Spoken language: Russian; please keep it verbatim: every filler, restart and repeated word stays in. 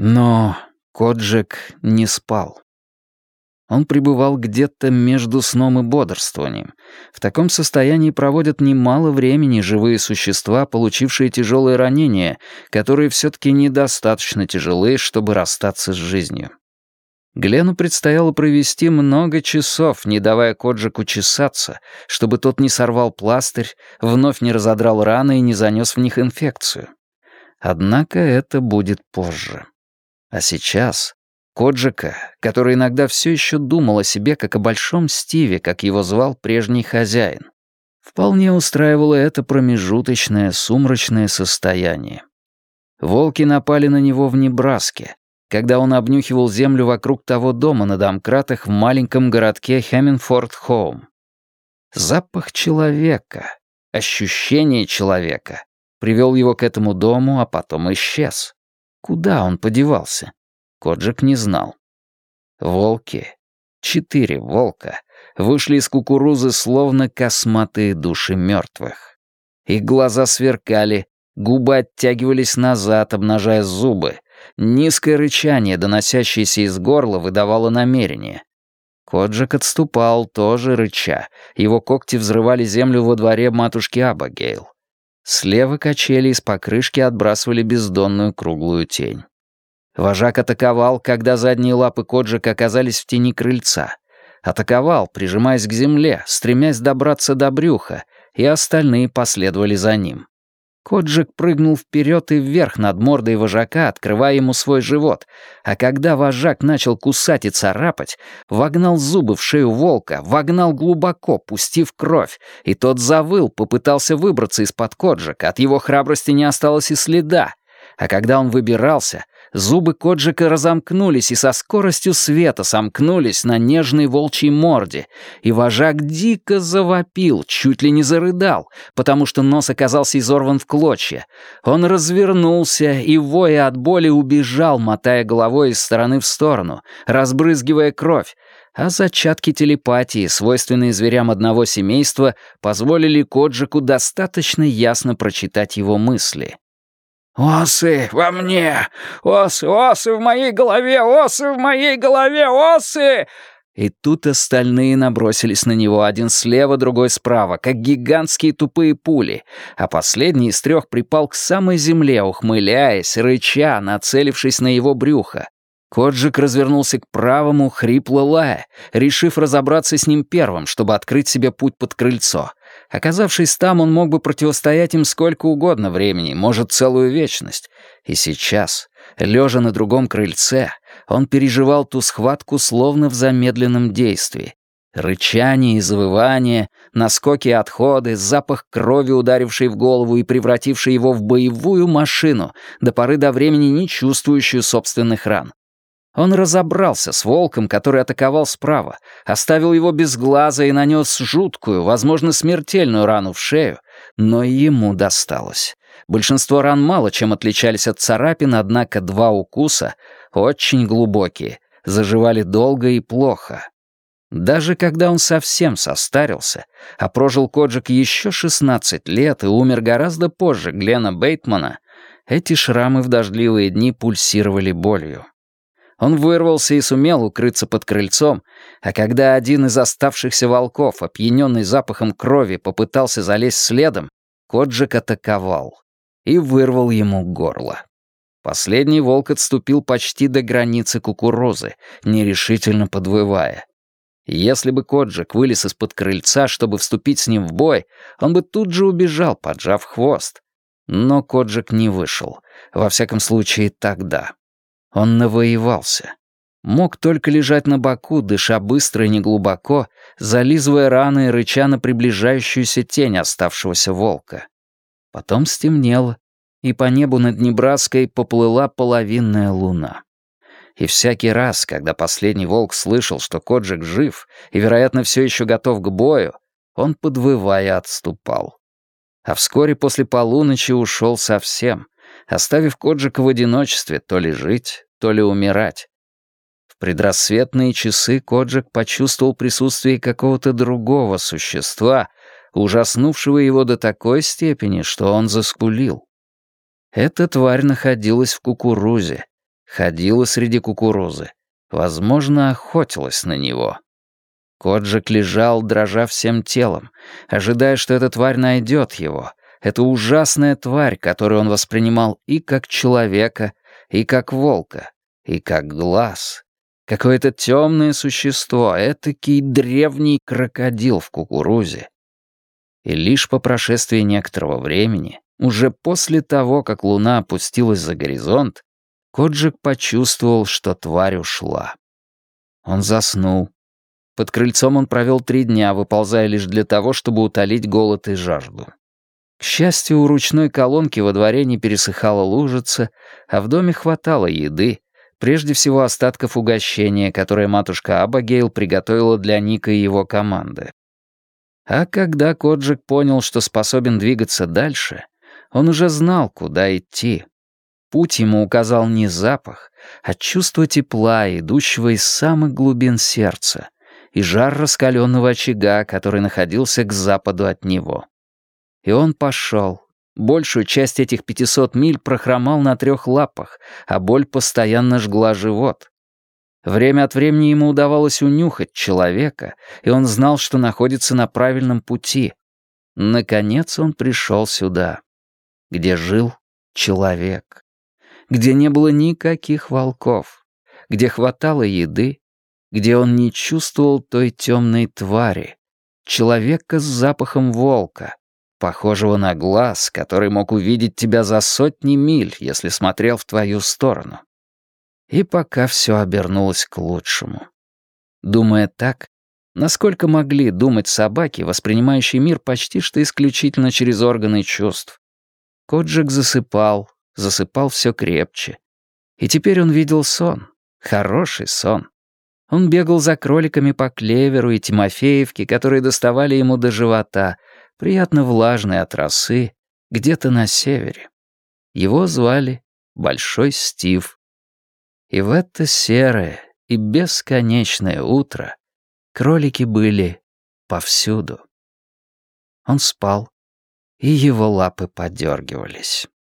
Но Коджик не спал. Он пребывал где-то между сном и бодрствованием. В таком состоянии проводят немало времени живые существа, получившие тяжелые ранения, которые все-таки недостаточно тяжелые, чтобы расстаться с жизнью. Глену предстояло провести много часов, не давая Коджику чесаться, чтобы тот не сорвал пластырь, вновь не разодрал раны и не занес в них инфекцию. Однако это будет позже. А сейчас Коджика, который иногда все еще думал о себе как о Большом Стиве, как его звал прежний хозяин, вполне устраивало это промежуточное сумрачное состояние. Волки напали на него в Небраске, когда он обнюхивал землю вокруг того дома на домкратах в маленьком городке Хемминфорд-Хоум. Запах человека, ощущение человека привел его к этому дому, а потом исчез. Куда он подевался? Коджик не знал. Волки, четыре волка, вышли из кукурузы словно косматые души мертвых. Их глаза сверкали, губы оттягивались назад, обнажая зубы. Низкое рычание, доносящееся из горла, выдавало намерение. Коджик отступал, тоже рыча. Его когти взрывали землю во дворе матушки Абагейл. Слева качели из покрышки отбрасывали бездонную круглую тень. Вожак атаковал, когда задние лапы Коджика оказались в тени крыльца. Атаковал, прижимаясь к земле, стремясь добраться до брюха, и остальные последовали за ним. Коджик прыгнул вперед и вверх над мордой вожака, открывая ему свой живот, а когда вожак начал кусать и царапать, вогнал зубы в шею волка, вогнал глубоко, пустив кровь, и тот завыл, попытался выбраться из-под Коджика, от его храбрости не осталось и следа, а когда он выбирался, зубы Коджика разомкнулись и со скоростью света сомкнулись на нежной волчьей морде, и вожак дико завопил, чуть ли не зарыдал, потому что нос оказался изорван в клочья. Он развернулся и, воя от боли, убежал, мотая головой из стороны в сторону, разбрызгивая кровь, а зачатки телепатии, свойственные зверям одного семейства, позволили Коджику достаточно ясно прочитать его мысли. «Осы во мне! Осы, осы в моей голове! Осы в моей голове! Осы!» И тут остальные набросились на него, один слева, другой справа, как гигантские тупые пули, а последний из трех припал к самой земле, ухмыляясь, рыча, нацелившись на его брюхо. Коджик развернулся к правому, хрипло лая, решив разобраться с ним первым, чтобы открыть себе путь под крыльцо. Оказавшись там, он мог бы противостоять им сколько угодно времени, может, целую вечность. И сейчас, лежа на другом крыльце, он переживал ту схватку словно в замедленном действии. Рычание и завывание, наскоки и отходы, запах крови, ударивший в голову и превративший его в боевую машину, до поры до времени не чувствующую собственных ран. Он разобрался с волком, который атаковал справа, оставил его без глаза и нанес жуткую, возможно, смертельную рану в шею, но и ему досталось. Большинство ран мало чем отличались от царапин, однако два укуса, очень глубокие, заживали долго и плохо. Даже когда он совсем состарился, а прожил Коджик еще шестнадцать лет и умер гораздо позже Глена Бейтмана, эти шрамы в дождливые дни пульсировали болью. Он вырвался и сумел укрыться под крыльцом, а когда один из оставшихся волков, опьяненный запахом крови, попытался залезть следом, Коджик атаковал и вырвал ему горло. Последний волк отступил почти до границы кукурузы, нерешительно подвывая. Если бы Коджик вылез из-под крыльца, чтобы вступить с ним в бой, он бы тут же убежал, поджав хвост. Но Коджик не вышел, во всяком случае тогда. Он навоевался. Мог только лежать на боку, дыша быстро и неглубоко, зализывая раны и рыча на приближающуюся тень оставшегося волка. Потом стемнело, и по небу над Небраской поплыла половинная луна. И всякий раз, когда последний волк слышал, что Коджик жив и, вероятно, все еще готов к бою, он, подвывая, отступал. А вскоре после полуночи ушел совсем, оставив Коджика в одиночестве то ли жить, то ли умирать. В предрассветные часы Коджик почувствовал присутствие какого-то другого существа, ужаснувшего его до такой степени, что он заскулил. Эта тварь находилась в кукурузе, ходила среди кукурузы, возможно, охотилась на него. Коджик лежал, дрожа всем телом, ожидая, что эта тварь найдет его. Это ужасная тварь, которую он воспринимал и как человека, и как волка, и как глаз. Какое-то темное существо, этакий древний крокодил в кукурузе. И лишь по прошествии некоторого времени, уже после того, как луна опустилась за горизонт, Коджик почувствовал, что тварь ушла. Он заснул. Под крыльцом он провел три дня, выползая лишь для того, чтобы утолить голод и жажду. К счастью, у ручной колонки во дворе не пересыхала лужица, а в доме хватало еды, прежде всего остатков угощения, которое матушка Абагейл приготовила для Ника и его команды. А когда Коджик понял, что способен двигаться дальше, он уже знал, куда идти. Путь ему указал не запах, а чувство тепла, идущего из самых глубин сердца, и жар раскаленного очага, который находился к западу от него. И он пошел. Большую часть этих пятисот миль прохромал на трех лапах, а боль постоянно жгла живот. Время от времени ему удавалось унюхать человека, и он знал, что находится на правильном пути. Наконец он пришел сюда, где жил человек, где не было никаких волков, где хватало еды, где он не чувствовал той темной твари, человека с запахом волка, похожего на глаз, который мог увидеть тебя за сотни миль, если смотрел в твою сторону. И пока все обернулось к лучшему. Думая так, насколько могли думать собаки, воспринимающие мир почти что исключительно через органы чувств, Коджик засыпал, засыпал все крепче. И теперь он видел сон, хороший сон. Он бегал за кроликами по клеверу и тимофеевке, которые доставали ему до живота, приятно влажные от росы, где-то на севере. Его звали Большой Стив. И в это серое и бесконечное утро кролики были повсюду. Он спал, и его лапы подергивались.